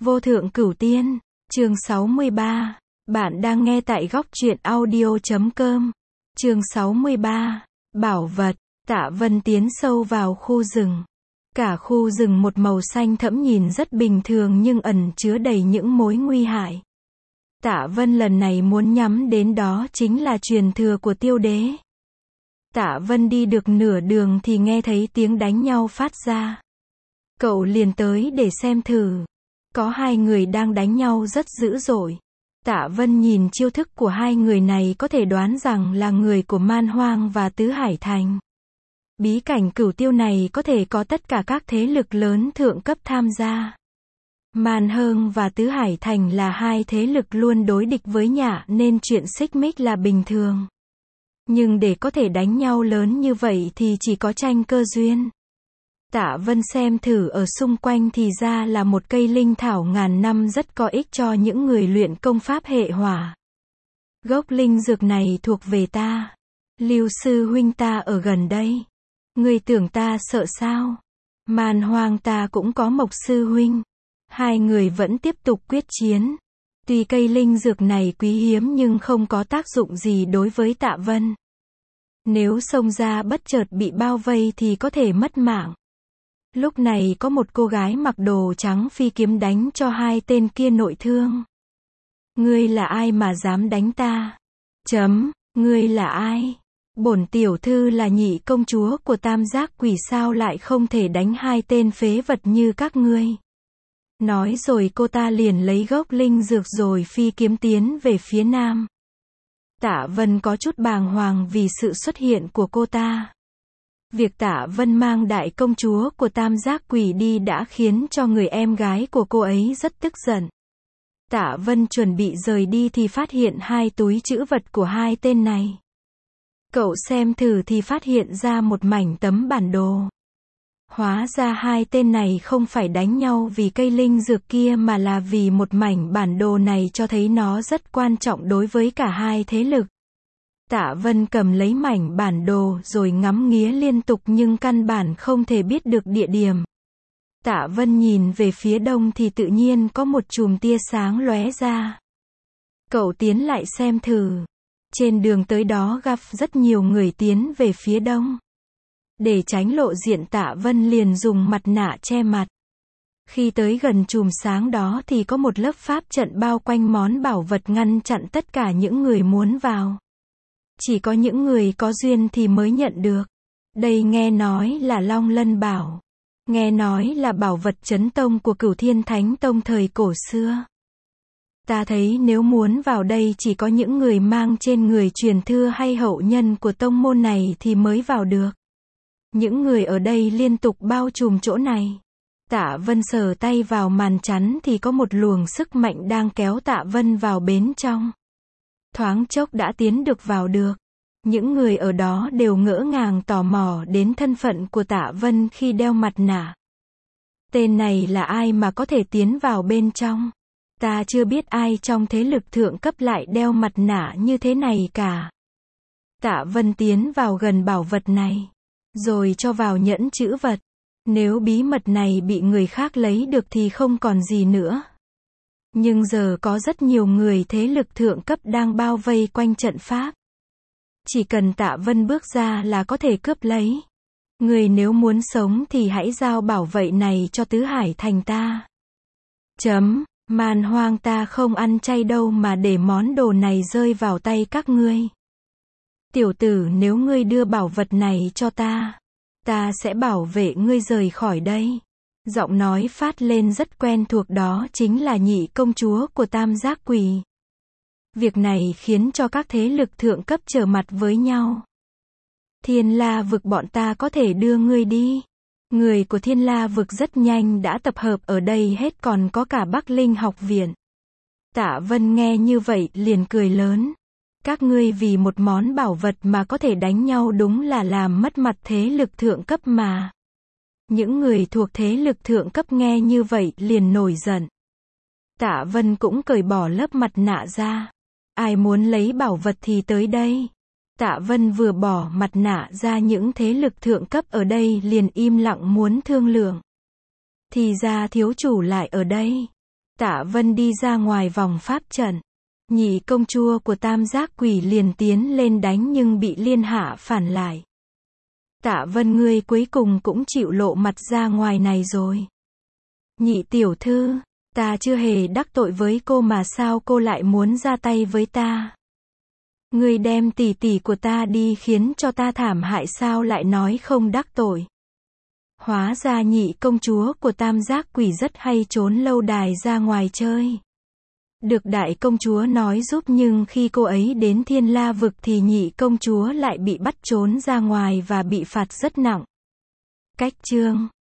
Vô thượng cửu tiên, chương 63. Bạn đang nghe tại góc truyện audio.com. Chương 63. Bảo vật. Tạ Vân tiến sâu vào khu rừng. Cả khu rừng một màu xanh thẫm nhìn rất bình thường nhưng ẩn chứa đầy những mối nguy hại. Tạ Vân lần này muốn nhắm đến đó chính là truyền thừa của Tiêu Đế. Tạ Vân đi được nửa đường thì nghe thấy tiếng đánh nhau phát ra. Cậu liền tới để xem thử. Có hai người đang đánh nhau rất dữ dội. Tạ Vân nhìn chiêu thức của hai người này có thể đoán rằng là người của Man Hoang và Tứ Hải Thành. Bí cảnh cửu tiêu này có thể có tất cả các thế lực lớn thượng cấp tham gia. Man Hoang và Tứ Hải Thành là hai thế lực luôn đối địch với Nhạ nên chuyện xích mích là bình thường. Nhưng để có thể đánh nhau lớn như vậy thì chỉ có tranh cơ duyên. Tạ Vân xem thử ở xung quanh thì ra là một cây linh thảo ngàn năm rất có ích cho những người luyện công pháp hệ hỏa. Gốc linh dược này thuộc về ta. Lưu sư huynh ta ở gần đây. Ngươi tưởng ta sợ sao? Man Hoang ta cũng có Mộc sư huynh. Hai người vẫn tiếp tục quyết chiến. Tuy cây linh dược này quý hiếm nhưng không có tác dụng gì đối với Tạ Vân. Nếu xông ra bất chợt bị bao vây thì có thể mất mạng. Lúc này có một cô gái mặc đồ trắng phi kiếm đánh cho hai tên kia nội thương. Ngươi là ai mà dám đánh ta? Ngươi là ai? Bổn tiểu thư là nhị công chúa của Tam Giác Quỷ sao lại không thể đánh hai tên phế vật như các ngươi. Nói rồi cô ta liền lấy gốc linh dược rồi phi kiếm tiến về phía nam. Tạ Vân có chút bàng hoàng vì sự xuất hiện của cô ta. Việc Tạ Vân mang đại công chúa của Tam Giác Quỷ đi đã khiến cho người em gái của cô ấy rất tức giận. Tạ Vân chuẩn bị rời đi thì phát hiện hai túi trữ vật của hai tên này. Cậu xem thử thì phát hiện ra một mảnh tấm bản đồ. Hóa ra hai tên này không phải đánh nhau vì cây linh dược kia mà là vì một mảnh bản đồ này cho thấy nó rất quan trọng đối với cả hai thế lực. Tạ Vân cầm lấy mảnh bản đồ rồi ngắm nghía liên tục nhưng căn bản không thể biết được địa điểm. Tạ Vân nhìn về phía đông thì tự nhiên có một chùm tia sáng lóe ra. Cậu tiến lại xem thử. Trên đường tới đó gặp rất nhiều người tiến về phía đông. Để tránh lộ diện Tạ Vân liền dùng mặt nạ che mặt. Khi tới gần chùm sáng đó thì có một lớp pháp trận bao quanh món bảo vật ngăn chặn tất cả những người muốn vào. Chỉ có những người có duyên thì mới nhận được. Đây nghe nói là Long Lân Bảo. Nghe nói là bảo vật chấn tông của Cửu Thiên Thánh Tông thời cổ xưa. Ta thấy nếu muốn vào đây chỉ có những người mang trên người truyền thừa hay hậu nhân của tông môn này thì mới vào được. Những người ở đây liên tục bao trùm chỗ này. Tạ Vân sờ tay vào màn chắn thì có một luồng sức mạnh đang kéo Tạ Vân vào bên trong. Thoáng chốc đã tiến được vào được. Những người ở đó đều ngỡ ngàng tò mò đến thân phận của Tạ Vân khi đeo mặt nạ. Tên này là ai mà có thể tiến vào bên trong? Ta chưa biết ai trong thế lực thượng cấp lại đeo mặt nạ như thế này cả. Tạ Vân tiến vào gần bảo vật này. Rồi cho vào nhẫn trữ vật. Nếu bí mật này bị người khác lấy được thì không còn gì nữa. Nhưng giờ có rất nhiều người thế lực thượng cấp đang bao vây quanh trận pháp. Chỉ cần Tạ Vân bước ra là có thể cướp lấy. Người nếu muốn sống thì hãy giao bảo vệ này cho Tứ Hải Thành ta. Man Hoang ta không ăn chay đâu mà để món đồ này rơi vào tay các ngươi. Tiểu tử nếu ngươi đưa bảo vật này cho ta, ta sẽ bảo vệ ngươi rời khỏi đây. Giọng nói phát lên rất quen thuộc đó chính là nhị công chúa của Tam Giác Quỷ. Việc này khiến cho các thế lực thượng cấp trở mặt với nhau. Thiên La vực bọn ta có thể đưa ngươi đi. Người của Thiên La vực rất nhanh đã tập hợp ở đây hết còn có cả Bắc Linh học viện. Tạ Vân nghe như vậy liền cười lớn. Các ngươi vì một món bảo vật mà có thể đánh nhau đúng là làm mất mặt thế lực thượng cấp mà. Những người thuộc thế lực thượng cấp nghe như vậy liền nổi giận. Tạ Vân cũng cởi bỏ lớp mặt nạ ra. Ai muốn lấy bảo vật thì tới đây. Tạ Vân vừa bỏ mặt nạ ra những thế lực thượng cấp ở đây liền im lặng muốn thương lượng. Thì ra thiếu chủ lại ở đây. Tạ Vân đi ra ngoài vòng pháp trận. Nhị công chúa của Tam Giác Quỷ liền tiến lên đánh nhưng bị Liên Hạ phản lại. Tạ Vân ngươi cuối cùng cũng chịu lộ mặt ra ngoài này rồi. Nhị tiểu thư, ta chưa hề đắc tội với cô mà sao cô lại muốn ra tay với ta? Ngươi đem tỷ tỷ của ta đi khiến cho ta thảm hại sao lại nói không đắc tội? Hóa ra nhị công chúa của Tam Giác Quỷ rất hay trốn lâu đài ra ngoài chơi. Được đại công chúa nói giúp nhưng khi cô ấy đến Thiên La vực thì nhị công chúa lại bị bắt trốn ra ngoài và bị phạt rất nặng. Cách chương